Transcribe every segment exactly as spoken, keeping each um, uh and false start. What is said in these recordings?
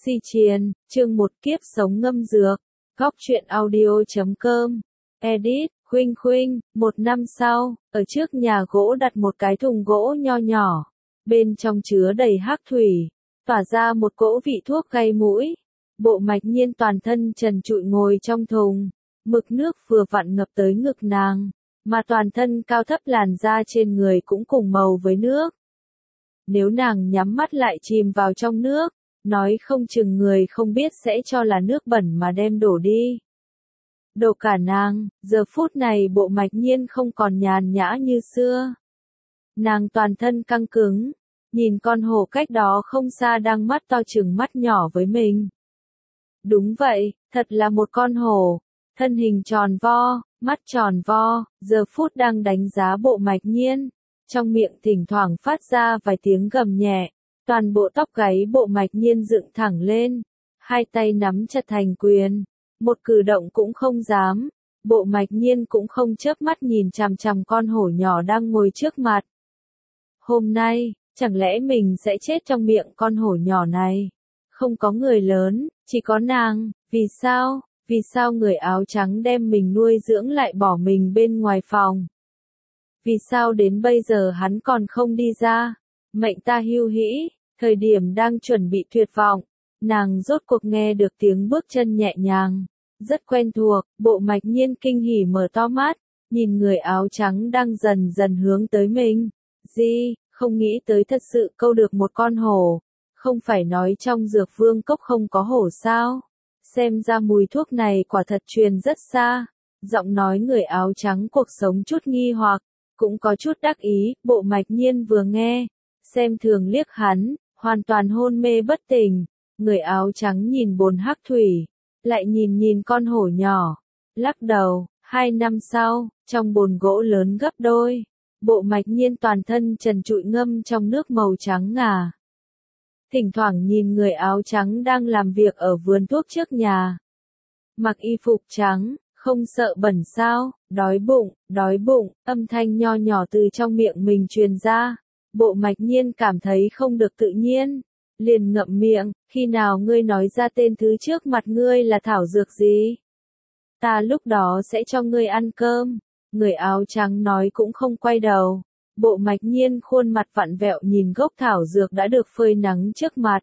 Si Chiền, chương một kiếp sống ngâm dược. Góc truyện audio chấm com. Edit, Khuynh Khuynh, một năm sau, ở trước nhà gỗ đặt một cái thùng gỗ nho nhỏ. Bên trong chứa đầy hắc thủy, tỏa ra một cỗ vị thuốc gây mũi. Bộ Mạch Nhiên toàn thân trần trụi ngồi trong thùng. Mực nước vừa vặn ngập tới ngực nàng, mà toàn thân cao thấp làn da trên người cũng cùng màu với nước. Nếu nàng nhắm mắt lại chìm vào trong nước, nói không chừng người không biết sẽ cho là nước bẩn mà đem đổ đi. Đổ cả nàng, giờ phút này Bộ Mạch Nhiên không còn nhàn nhã như xưa. Nàng toàn thân căng cứng, nhìn con hổ cách đó không xa đang mắt to chừng mắt nhỏ với mình. Đúng vậy, thật là một con hổ, thân hình tròn vo, mắt tròn vo, giờ phút đang đánh giá Bộ Mạch Nhiên, trong miệng thỉnh thoảng phát ra vài tiếng gầm nhẹ. Toàn bộ tóc gáy Bộ Mạch Nhiên dựng thẳng lên, hai tay nắm chặt thành quyền, một cử động cũng không dám. Bộ Mạch Nhiên cũng không chớp mắt nhìn chằm chằm con hổ nhỏ đang ngồi trước mặt. Hôm nay, chẳng lẽ mình sẽ chết trong miệng con hổ nhỏ này? Không có người lớn, chỉ có nàng, vì sao? Vì sao người áo trắng đem mình nuôi dưỡng lại bỏ mình bên ngoài phòng? Vì sao đến bây giờ hắn còn không đi ra? Mệnh ta hưu hĩ, thời điểm đang chuẩn bị tuyệt vọng, nàng rốt cuộc nghe được tiếng bước chân nhẹ nhàng, rất quen thuộc. Bộ Mạch Nhiên kinh hỉ mở to mắt, nhìn người áo trắng đang dần dần hướng tới mình. Gì, không nghĩ tới thật sự câu được một con hổ, không phải nói trong dược vương cốc không có hổ sao? Xem ra mùi thuốc này quả thật truyền rất xa. Giọng nói người áo trắng cuộc sống chút nghi hoặc, cũng có chút đắc ý. Bộ Mạch Nhiên vừa nghe, xem thường liếc hắn, hoàn toàn hôn mê bất tỉnh. Người áo trắng nhìn bồn hắc thủy, lại nhìn nhìn con hổ nhỏ, lắc đầu. Hai năm sau, trong bồn gỗ lớn gấp đôi, Bộ Mạch Nhiên toàn thân trần trụi ngâm trong nước màu trắng ngà. Thỉnh thoảng nhìn người áo trắng đang làm việc ở vườn thuốc trước nhà. Mặc y phục trắng, không sợ bẩn sao? Đói bụng, đói bụng, âm thanh nho nhỏ từ trong miệng mình truyền ra. Bộ Mạch Nhiên cảm thấy không được tự nhiên, liền ngậm miệng. Khi nào ngươi nói ra tên thứ trước mặt ngươi là thảo dược gì? Ta lúc đó sẽ cho ngươi ăn cơm. Người áo trắng nói cũng không quay đầu. Bộ Mạch Nhiên khuôn mặt vặn vẹo nhìn gốc thảo dược đã được phơi nắng trước mặt.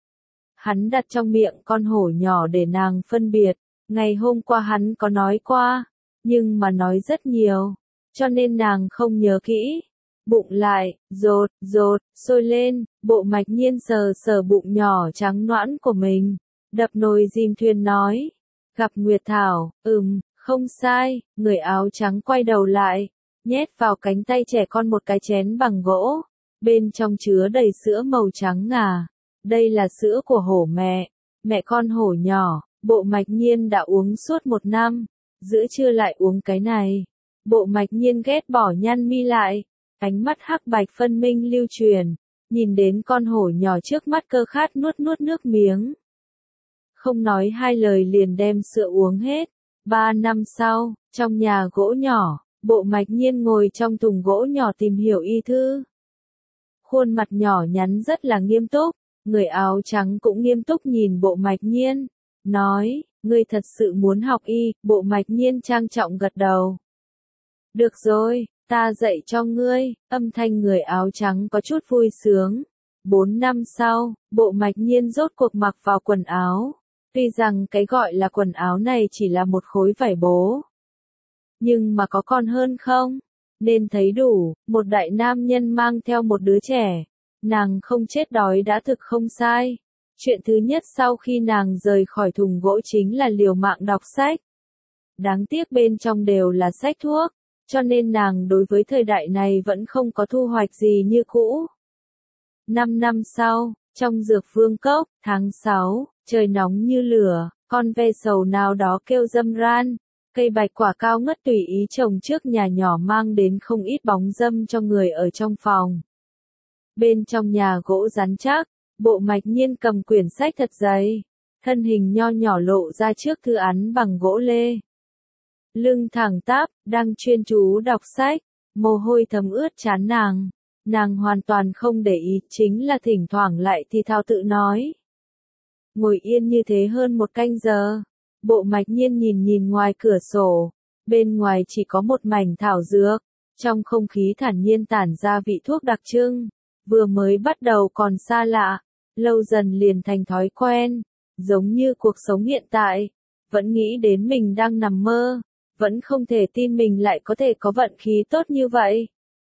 Hắn đặt trong miệng con hổ nhỏ để nàng phân biệt. Ngày hôm qua hắn có nói qua, nhưng mà nói rất nhiều, cho nên nàng không nhớ kỹ. Bụng lại, rột, rột, sôi lên. Bộ Mạch Nhiên sờ sờ bụng nhỏ trắng nõn của mình, đập nồi dìm thuyền nói. Gặp Nguyệt Thảo, ừm, không sai. Người áo trắng quay đầu lại, nhét vào cánh tay trẻ con một cái chén bằng gỗ, bên trong chứa đầy sữa màu trắng ngà. Đây là sữa của hổ mẹ, mẹ con hổ nhỏ. Bộ Mạch Nhiên đã uống suốt một năm, giữa trưa lại uống cái này. Bộ Mạch Nhiên ghét bỏ nhăn mi lại, ánh mắt hắc bạch phân minh lưu truyền, nhìn đến con hổ nhỏ trước mắt cơ khát nuốt nuốt nước miếng. Không nói hai lời liền đem sữa uống hết. Ba năm sau, trong nhà gỗ nhỏ, Bộ Mạch Nhiên ngồi trong thùng gỗ nhỏ tìm hiểu y thư. Khuôn mặt nhỏ nhắn rất là nghiêm túc, người áo trắng cũng nghiêm túc nhìn Bộ Mạch Nhiên, nói, ngươi thật sự muốn học y? Bộ Mạch Nhiên trang trọng gật đầu. Được rồi, ta dạy cho ngươi. Âm thanh người áo trắng có chút vui sướng. Bốn năm sau, Bộ Mạch Nhiên rốt cuộc mặc vào quần áo. Tuy rằng cái gọi là quần áo này chỉ là một khối vải bố, nhưng mà có còn hơn không? Nên thấy đủ, một đại nam nhân mang theo một đứa trẻ. Nàng không chết đói đã thực không sai. Chuyện thứ nhất sau khi nàng rời khỏi thùng gỗ chính là liều mạng đọc sách. Đáng tiếc bên trong đều là sách thuốc, cho nên nàng đối với thời đại này vẫn không có thu hoạch gì như cũ. Năm năm sau, trong dược vương cốc, tháng sáu, trời nóng như lửa, con ve sầu nào đó kêu râm ran. Cây bạch quả cao ngất tùy ý trồng trước nhà nhỏ mang đến không ít bóng râm cho người ở trong phòng. Bên trong nhà gỗ rắn chắc, Bộ Mạch Nhiên cầm quyển sách thật dày, thân hình nho nhỏ lộ ra trước thư án bằng gỗ lê. Lưng thẳng tắp, đang chuyên chú đọc sách, mồ hôi thấm ướt trán nàng. Nàng hoàn toàn không để ý, chính là thỉnh thoảng lại thì thào tự nói. ngồi yên như thế hơn một canh giờ. Bộ Mạch Nhiên nhìn nhìn ngoài cửa sổ, bên ngoài chỉ có một mảnh thảo dược, trong không khí thản nhiên tản ra vị thuốc đặc trưng, vừa mới bắt đầu còn xa lạ, lâu dần liền thành thói quen, giống như cuộc sống hiện tại, vẫn nghĩ đến mình đang nằm mơ, vẫn không thể tin mình lại có thể có vận khí tốt như vậy.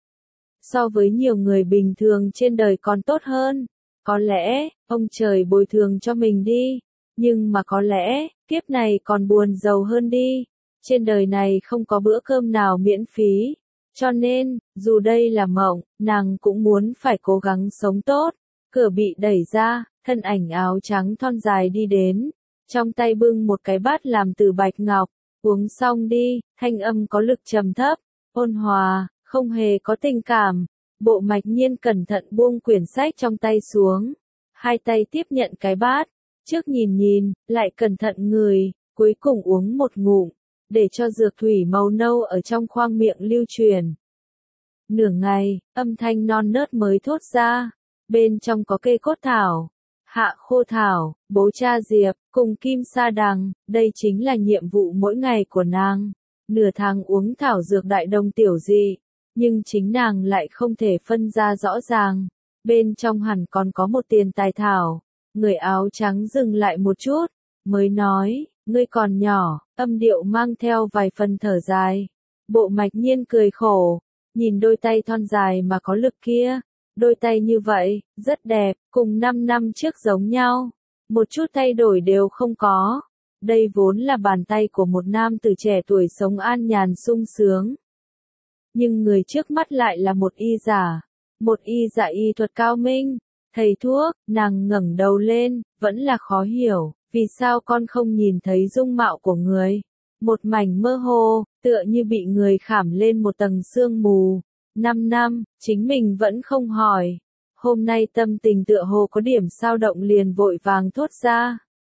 So với nhiều người bình thường trên đời còn tốt hơn, có lẽ, ông trời bồi thường cho mình đi, nhưng mà có lẽ, kiếp này còn buồn giàu hơn đi, trên đời này không có bữa cơm nào miễn phí, cho nên, dù đây là mộng, nàng cũng muốn phải cố gắng sống tốt. Cửa bị đẩy ra, thân ảnh áo trắng thon dài đi đến, trong tay bưng một cái bát làm từ bạch ngọc, uống xong đi, thanh âm có lực trầm thấp, ôn hòa, không hề có tình cảm. Bộ Mạch Nhiên cẩn thận buông quyển sách trong tay xuống, hai tay tiếp nhận cái bát, trước nhìn nhìn, lại cẩn thận ngửi, cuối cùng uống một ngụm, để cho dược thủy màu nâu ở trong khoang miệng lưu truyền. Nửa ngày, âm thanh non nớt mới thốt ra, bên trong có cây cốt thảo, hạ khô thảo, bố cha diệp, cùng kim sa đằng, đây chính là nhiệm vụ mỗi ngày của nàng. Nửa tháng uống thảo dược đại đồng tiểu dị, nhưng chính nàng lại không thể phân ra rõ ràng, bên trong hẳn còn có một tiền tài thảo. Người áo trắng dừng lại một chút, mới nói, ngươi còn nhỏ, âm điệu mang theo vài phần thở dài. Bộ Mạch Nhiên cười khổ, nhìn đôi tay thon dài mà có lực kia, đôi tay như vậy, rất đẹp, cùng năm năm trước giống nhau, một chút thay đổi đều không có. Đây vốn là bàn tay của một nam tử trẻ tuổi sống an nhàn sung sướng. Nhưng người trước mắt lại là một y giả, một y giả y thuật cao minh, thầy thuốc. Nàng ngẩng đầu lên, vẫn là khó hiểu, vì sao con không nhìn thấy dung mạo của người. Một mảnh mơ hồ, tựa như bị người khảm lên một tầng sương mù. Năm năm, chính mình vẫn không hỏi. Hôm nay tâm tình tựa hồ có điểm dao động liền vội vàng thốt ra.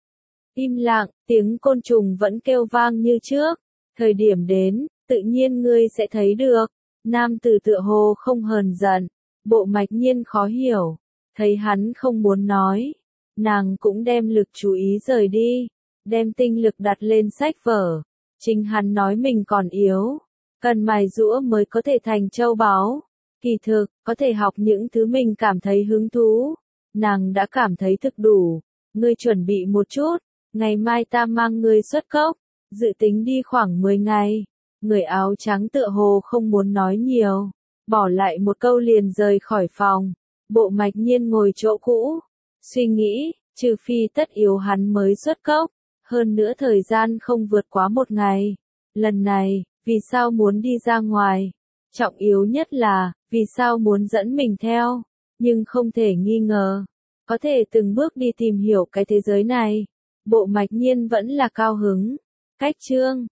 Im lặng, tiếng côn trùng vẫn kêu vang như trước. Thời điểm đến, tự nhiên ngươi sẽ thấy được. Nam tử tựa hồ không hờn giận. Bộ Mạch Nhiên khó hiểu. Thấy hắn không muốn nói. Nàng cũng đem lực chú ý rời đi. Đem tinh lực đặt lên sách vở. Chính hắn nói mình còn yếu. Cần mài giũa mới có thể thành châu báu. Kỳ thực, có thể học những thứ mình cảm thấy hứng thú. Nàng đã cảm thấy thực đủ. Ngươi chuẩn bị một chút. Ngày mai ta mang ngươi xuất cốc. Dự tính đi khoảng mười ngày. Người áo trắng tựa hồ không muốn nói nhiều. Bỏ lại một câu liền rời khỏi phòng. Bộ Mạch Nhiên ngồi chỗ cũ. Suy nghĩ, trừ phi tất yếu hắn mới xuất cốc. Hơn nữa thời gian không vượt quá một ngày. Lần này, vì sao muốn đi ra ngoài? Trọng yếu nhất là, vì sao muốn dẫn mình theo? Nhưng không thể nghi ngờ. Có thể từng bước đi tìm hiểu cái thế giới này. Bộ Mạch Nhiên vẫn là cao hứng. Cách chương